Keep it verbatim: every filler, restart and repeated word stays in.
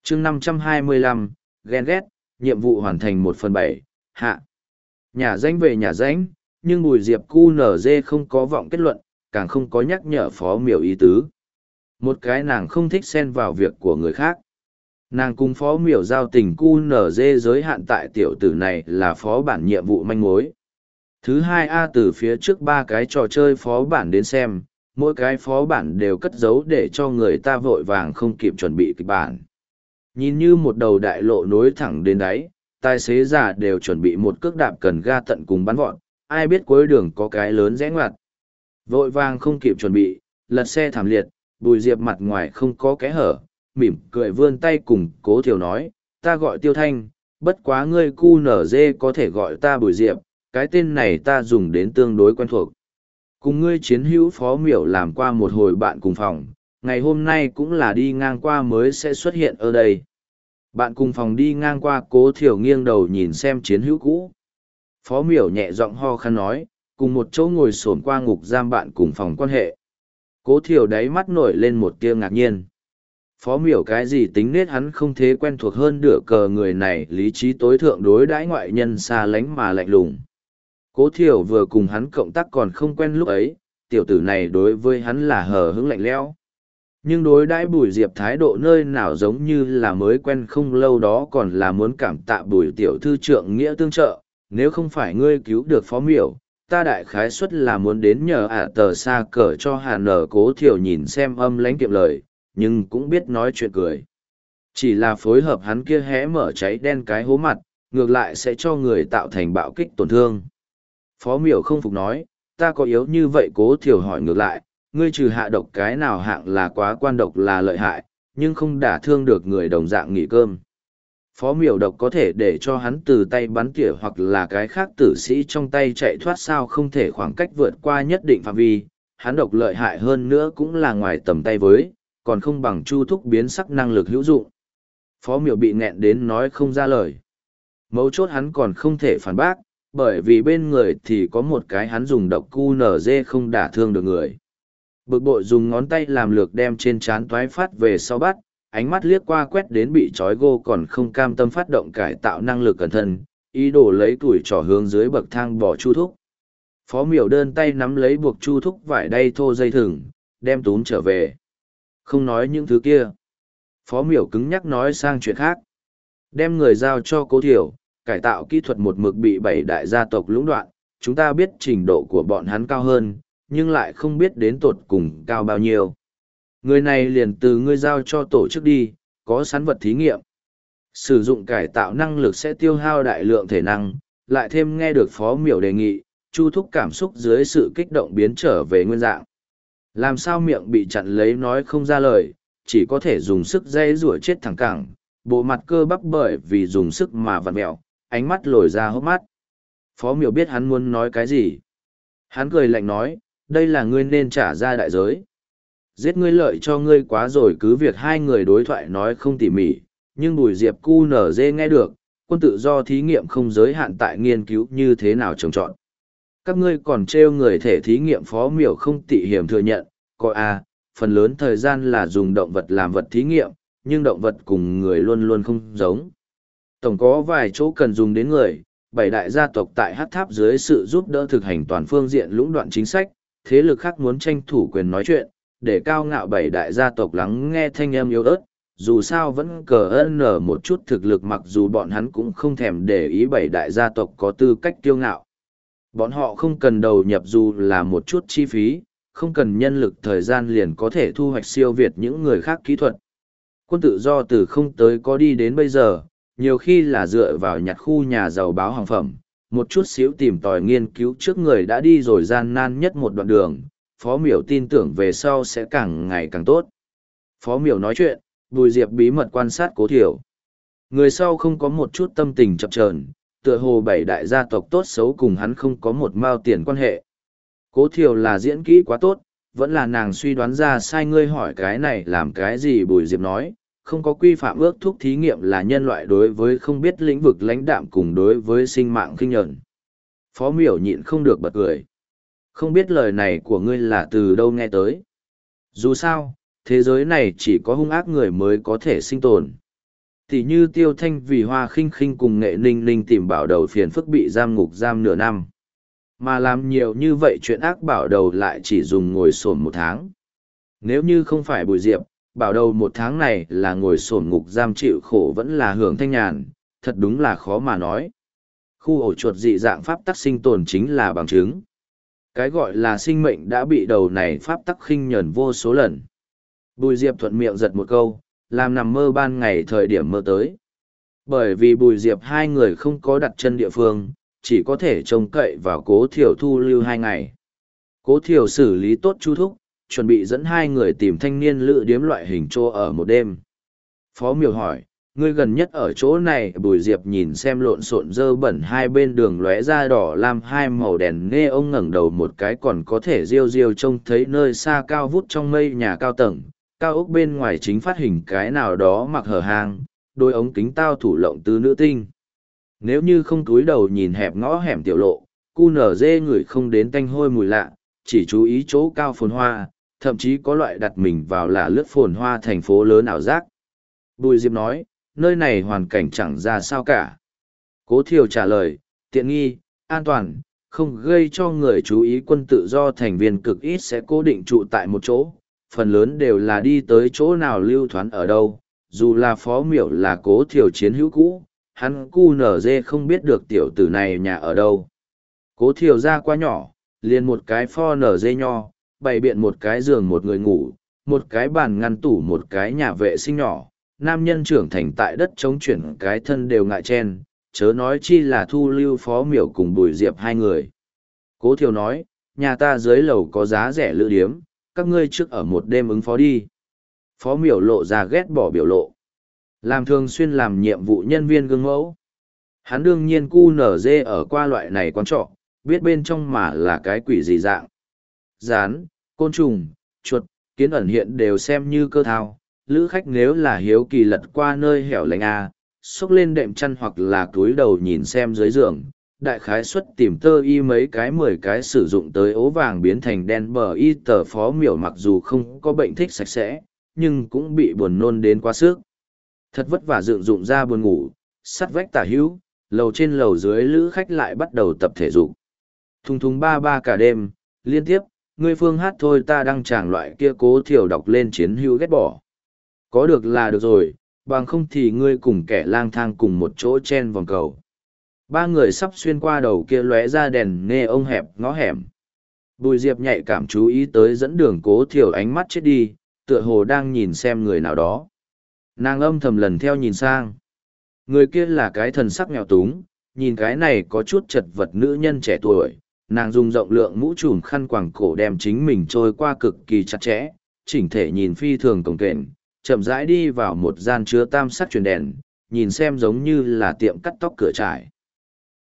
chương năm trăm hai mươi lăm, ghen ghét, nhiệm vụ hoàn thành một phần bảy, hạ. Nhà danh về nhà danh, nhưng Bùi Diệp cu nở dê không có vọng kết luận, càng không có nhắc nhở phó miểu ý tứ. Một cái nàng không thích xen vào việc của người khác. Nàng cùng phó miểu giao tình cu nở dê giới hạn tại tiểu tử này là phó bản nhiệm vụ manh mối. Thứ hai A từ phía trước ba cái trò chơi phó bản đến xem, mỗi cái phó bản đều cất giấu để cho người ta vội vàng không kịp chuẩn bị kịch bản. Nhìn như một đầu đại lộ nối thẳng đến đáy, tài xế già đều chuẩn bị một cước đạp cần ga tận cùng bắn vọt, ai biết cuối đường có cái lớn rẽ ngoặt. Vội vàng không kịp chuẩn bị, lật xe thảm liệt, Bùi Diệp mặt ngoài không có kẽ hở, mỉm cười vươn tay cùng Cố Thiều nói, ta gọi Tiêu Thanh, bất quá ngươi cu nở dê có thể gọi ta Bùi Diệp, cái tên này ta dùng đến tương đối quen thuộc. Cùng ngươi chiến hữu phó miểu làm qua một hồi bạn cùng phòng, ngày hôm nay cũng là đi ngang qua mới sẽ xuất hiện ở đây. Bạn cùng phòng đi ngang qua, Cố Thiểu nghiêng đầu nhìn xem chiến hữu cũ. Phó miểu nhẹ giọng ho khan nói, cùng một chỗ ngồi xổm qua ngục giam bạn cùng phòng quan hệ. Cố Thiểu đáy mắt nổi lên một tia ngạc nhiên. Phó miểu cái gì tính nết hắn không thế quen thuộc hơn đửa cờ người này lý trí tối thượng đối đãi ngoại nhân xa lánh mà lạnh lùng. Cố Thiểu vừa cùng hắn cộng tác còn không quen lúc ấy, tiểu tử này đối với hắn là hờ hững lạnh lẽo. Nhưng đối đãi Bùi Diệp thái độ nơi nào giống như là mới quen không lâu đó còn là muốn cảm tạ Bùi tiểu thư trượng nghĩa tương trợ, nếu không phải ngươi cứu được phó miểu, ta đại khái suất là muốn đến nhờ ả tờ xa cờ cho hà nở. Cố Thiểu nhìn xem âm lãnh kiệm lời, nhưng cũng biết nói chuyện cười. Chỉ là phối hợp hắn kia hé mở cháy đen cái hố mặt, ngược lại sẽ cho người tạo thành bạo kích tổn thương. Phó miểu không phục nói, ta có yếu như vậy? Cố Thiểu hỏi ngược lại, ngươi trừ hạ độc cái nào hạng là quá quan độc là lợi hại, nhưng không đả thương được người đồng dạng nghỉ cơm. Phó miểu độc có thể để cho hắn từ tay bắn tỉa hoặc là cái khác tử sĩ trong tay chạy thoát, sao không thể khoảng cách vượt qua nhất định phạm vi, hắn độc lợi hại hơn nữa cũng là ngoài tầm tay với, còn không bằng Chu Thúc biến sắc năng lực hữu dụng. Phó miểu bị nghẹn đến nói không ra lời. Mấu chốt hắn còn không thể phản bác, bởi vì bên người thì có một cái hắn dùng độc cu nở dê không đả thương được người. Bực bội dùng ngón tay làm lược đem trên trán toái phát về sau bắt, ánh mắt liếc qua quét đến bị trói gô còn không cam tâm phát động cải tạo năng lực cẩn thận, ý đồ lấy tuổi trỏ hướng dưới bậc thang bỏ Chu Thúc. Phó miểu đơn tay nắm lấy buộc Chu Thúc vải đay thô dây thừng, đem túm trở về. Không nói những thứ kia. Phó miểu cứng nhắc nói sang chuyện khác. Đem người giao cho Cố Thiểu, cải tạo kỹ thuật một mực bị bảy đại gia tộc lũng đoạn, chúng ta biết trình độ của bọn hắn cao hơn, nhưng lại không biết đến tột cùng cao bao nhiêu. Người này liền từ ngươi giao cho tổ chức đi, có sẵn vật thí nghiệm. Sử dụng cải tạo năng lực sẽ tiêu hao đại lượng thể năng, lại thêm nghe được phó miểu đề nghị, Chu Thúc cảm xúc dưới sự kích động biến trở về nguyên dạng. Làm sao miệng bị chặn lấy nói không ra lời, chỉ có thể dùng sức dây rủa chết thẳng cẳng, bộ mặt cơ bắp bởi vì dùng sức mà vặn mẹo, ánh mắt lồi ra hốc mắt. Phó miểu biết hắn muốn nói cái gì. Hắn cười lạnh nói, đây là ngươi nên trả ra đại giới. Giết ngươi lợi cho ngươi quá rồi. Cứ việc hai người đối thoại nói không tỉ mỉ, nhưng Bùi Diệp cu nở dê nghe được, quân tự do thí nghiệm không giới hạn tại nghiên cứu như thế nào trồng trọt. Các ngươi còn trêu người thể thí nghiệm. Phó miểu không tị hiểm thừa nhận, coi à, phần lớn thời gian là dùng động vật làm vật thí nghiệm, nhưng động vật cùng người luôn luôn không giống. Tổng có vài chỗ cần dùng đến người, bảy đại gia tộc tại hát tháp dưới sự giúp đỡ thực hành toàn phương diện lũng đoạn chính sách, thế lực khác muốn tranh thủ quyền nói chuyện, để cao ngạo bảy đại gia tộc lắng nghe thanh âm yếu ớt, dù sao vẫn cờ ân nở một chút thực lực, mặc dù bọn hắn cũng không thèm để ý bảy đại gia tộc có tư cách kiêu ngạo. Bọn họ không cần đầu nhập dù là một chút chi phí, không cần nhân lực thời gian liền có thể thu hoạch siêu việt những người khác kỹ thuật. Quân tự do từ không tới có đi đến bây giờ, nhiều khi là dựa vào nhặt khu nhà giàu báo hàng phẩm, một chút xíu tìm tòi nghiên cứu trước người đã đi rồi gian nan nhất một đoạn đường, Phó miểu tin tưởng về sau sẽ càng ngày càng tốt. Phó miểu nói chuyện, Bùi Diệp bí mật quan sát Cố Thiểu. Người sau không có một chút tâm tình chập chờn, tựa hồ bảy đại gia tộc tốt xấu cùng hắn không có một mao tiền quan hệ. Cố Thiểu là diễn kỹ quá tốt, vẫn là nàng suy đoán ra sai? Ngươi hỏi cái này làm cái gì? Bùi Diệp nói, không có quy phạm ước thúc thí nghiệm là nhân loại đối với không biết lĩnh vực lãnh đạm cùng đối với sinh mạng khinh nhẫn. Phó miểu nhịn không được bật cười. Không biết lời này của ngươi là từ đâu nghe tới. Dù sao, thế giới này chỉ có hung ác người mới có thể sinh tồn. Thì như Tiêu Thanh vì Hoa Khinh Khinh cùng Nghệ Ninh Ninh tìm bảo đầu phiền phức bị giam ngục giam nửa năm. Mà làm nhiều như vậy chuyện ác bảo đầu lại chỉ dùng ngồi sổn một tháng. Nếu như không phải Bùi Diệp, bảo đầu một tháng này là ngồi sổn ngục giam chịu khổ vẫn là hưởng thanh nhàn, thật đúng là khó mà nói. Khu ổ chuột dị dạng pháp tắc sinh tồn chính là bằng chứng. Cái gọi là sinh mệnh đã bị đầu này pháp tắc khinh nhẫn vô số lần. Bùi Diệp thuận miệng giật một câu, làm nằm mơ ban ngày thời điểm mơ tới. Bởi vì Bùi Diệp hai người không có đặt chân địa phương, chỉ có thể trông cậy vào Cố Thiểu thu lưu hai ngày. Cố Thiểu xử lý tốt chu thúc, chuẩn bị dẫn hai người tìm thanh niên lữ điếm loại hình trô ở một đêm. Phó Miểu hỏi, ngươi gần nhất ở chỗ này? Bùi Diệp nhìn xem lộn xộn dơ bẩn hai bên đường lóe ra đỏ lam hai màu đèn nghe ông ngẩng đầu một cái còn có thể riêu riêu trông thấy nơi xa cao vút trong mây nhà cao tầng, cao ốc bên ngoài chính phát hình cái nào đó mặc hở hang, đôi ống kính tao thủ lộng tứ nữ tinh. Nếu như không túi đầu nhìn hẹp ngõ hẻm tiểu lộ, cu nở dê người không đến tanh hôi mùi lạ, chỉ chú ý chỗ cao phồn hoa, thậm chí có loại đặt mình vào là lướt phồn hoa thành phố lớn ảo giác. Bùi Diệp nói, nơi này hoàn cảnh chẳng ra sao cả. Cố Thiều trả lời, tiện nghi, an toàn, không gây cho người chú ý. Quân tự do thành viên cực ít sẽ cố định trụ tại một chỗ, phần lớn đều là đi tới chỗ nào lưu thoán ở đâu. Dù là Phó Miểu là Cố Thiều chiến hữu cũ, hắn cu nở dê không biết được tiểu tử này nhà ở đâu. Cố Thiều ra quá nhỏ, liền một cái pho nở dê nho, bày biện một cái giường một người ngủ, một cái bàn ngăn tủ một cái nhà vệ sinh nhỏ. Nam nhân trưởng thành tại đất chống chuyển cái thân đều ngại chen, chớ nói chi là thu lưu Phó Miểu cùng Bùi Diệp hai người. Cố Thiều nói, nhà ta dưới lầu có giá rẻ lữ điếm, các ngươi trước ở một đêm ứng phó đi. Phó Miểu lộ ra ghét bỏ biểu lộ. Làm thường xuyên làm nhiệm vụ nhân viên gương mẫu. Hắn đương nhiên cu nở dê ở qua loại này quán trọ, biết bên trong mà là cái quỷ gì dạng. Rán, côn trùng, chuột, kiến ẩn hiện đều xem như cơ thao. Lữ khách nếu là hiếu kỳ lật qua nơi hẻo lánh a, xốc lên đệm chăn hoặc là túi đầu nhìn xem dưới giường, đại khái suất tìm tơ y mấy cái mười cái sử dụng tới ố vàng biến thành đen bờ y. Tờ Phó Miểu mặc dù không có bệnh thích sạch sẽ, nhưng cũng bị buồn nôn đến quá sức. Thật vất vả dựng dụng ra buồn ngủ, sắt vách tả hữu, lầu trên lầu dưới lữ khách lại bắt đầu tập thể dục. Thùng thùng ba ba cả đêm, liên tiếp, ngươi phương hát thôi ta đăng tràng loại kia. Cố Thiều đọc lên chiến hữu ghét bỏ. Có được là được rồi, bằng không thì ngươi cùng kẻ lang thang cùng một chỗ chen vòng cầu. Ba người sắp xuyên qua đầu kia lóe ra đèn nghe ông hẹp ngõ hẻm. Bùi Diệp nhạy cảm chú ý tới dẫn đường Cố Thiều ánh mắt chết đi, tựa hồ đang nhìn xem người nào đó. Nàng âm thầm lần theo nhìn sang. Người kia là cái thần sắc nghèo túng, nhìn cái này có chút chật vật nữ nhân trẻ tuổi. Nàng dùng rộng lượng mũ trùm khăn quàng cổ đem chính mình trôi qua cực kỳ chặt chẽ, chỉnh thể nhìn phi thường cồng kềnh, chậm rãi đi vào một gian chứa tam sắc truyền đèn, nhìn xem giống như là tiệm cắt tóc cửa trải.